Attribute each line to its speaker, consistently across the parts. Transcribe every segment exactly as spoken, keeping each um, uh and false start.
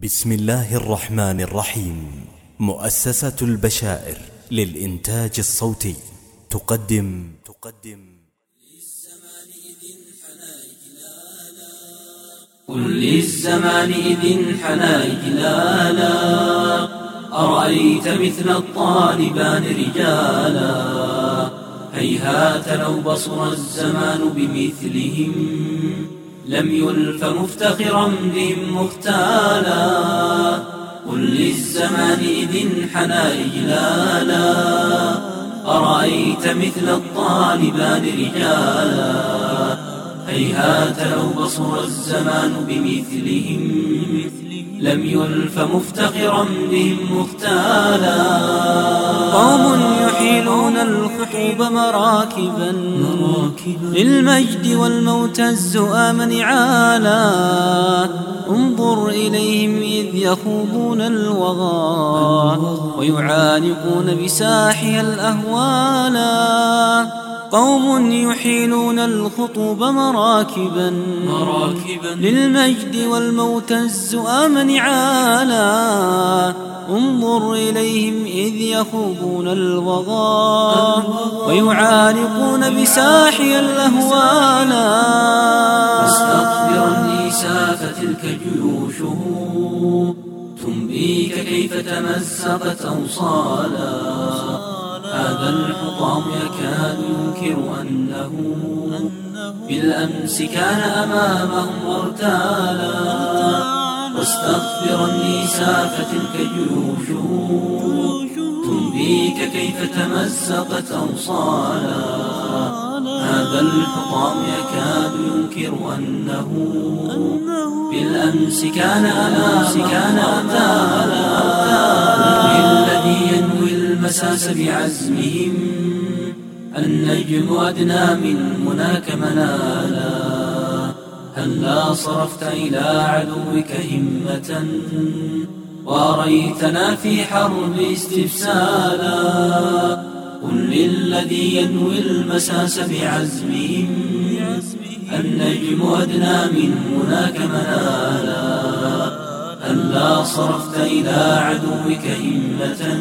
Speaker 1: بسم الله الرحمن الرحيم. مؤسسة البشائر للإنتاج الصوتي تقدم تقدم
Speaker 2: قل للزمان إذ انحنى إجلالا أرأيت مثل الطالبان رجالا هيهات لو بصر الزمان بمثلهم لم يلف مفتخرا بهم مختالا. قل للزمان إذ انحنى إجلالا أرأيت مثل الطالبان رجالا هيهات لو بصر الزمان بمثلهم لم يلف مفتخرا بهم مختالا. قوم يحيلون الخطوب مراكبا للمجد والموت الزؤام نعالا. انظر إليهم إذ يخوضون الوغى ويعانقون بساحها الأهوالا. قوم يحيلون الخطوب مراكبا للمجد والموت الزؤام نعالا. انظر إليهم إذ يخوضون الوغى ويعانقون بساحها الأهوالا. واستغفرني ساف تلك جيوشه تنبيك كيف تمزقت أوصالا. هذا الحطام يكاد ينكر أنه بالأمس كان أمامهم وارتالا. واستغفرني ساف تلك جيوشه تنبيك كيف تمزقت أوصالا. هذا الحطام يكاد ينكر أنه بالأمس كان أمامهم وارتالا. الذي ينوي المساس بعزمهم النجم أدنى من مناك منالا. هلا صرفت إلى عدوك همة وأريتنا في حرب استفسالا. قل للذي ينوي المساس بعزمهم النجم أدنى من مناك منالا. هلا صرفت إلى عدوك همة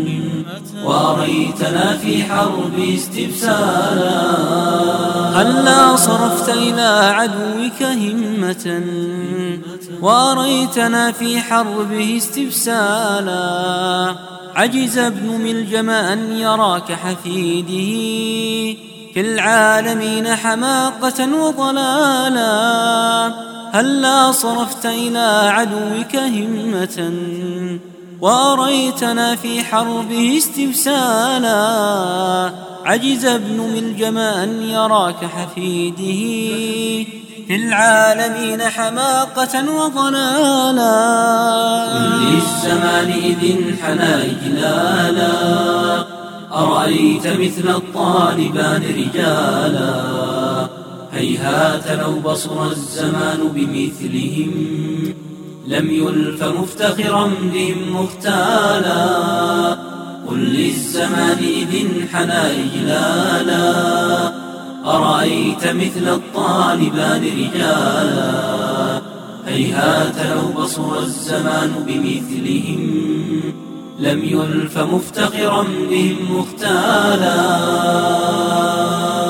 Speaker 2: وأريتنا في حرب استفسالا. هلا صرفت إلى عدوك همة وأريتنا في حربه استفسالا. عجز ابن ملجم أن يرى كحفيده في العالمين حماقة وضلالا. هلا صرفت إلى عدوك همة وأريتنا في حربه استفسالا. عجز ابن ملجم أن يرى كحفيده في العالمين حماقة وضلالا. قل للزمان إذ انحنى إجلالا أرأيت مثل الطالبان رجالا هيهات لو بصر الزمان بمثلهم لم يلف مفتخرا بهم مختالا. قل للزمان إذ انحنى إجلالا أرأيت مثل الطالبان رجالا هيهات لو بصر الزمان بمثلهم لم يلف مفتخرا بهم مختالا.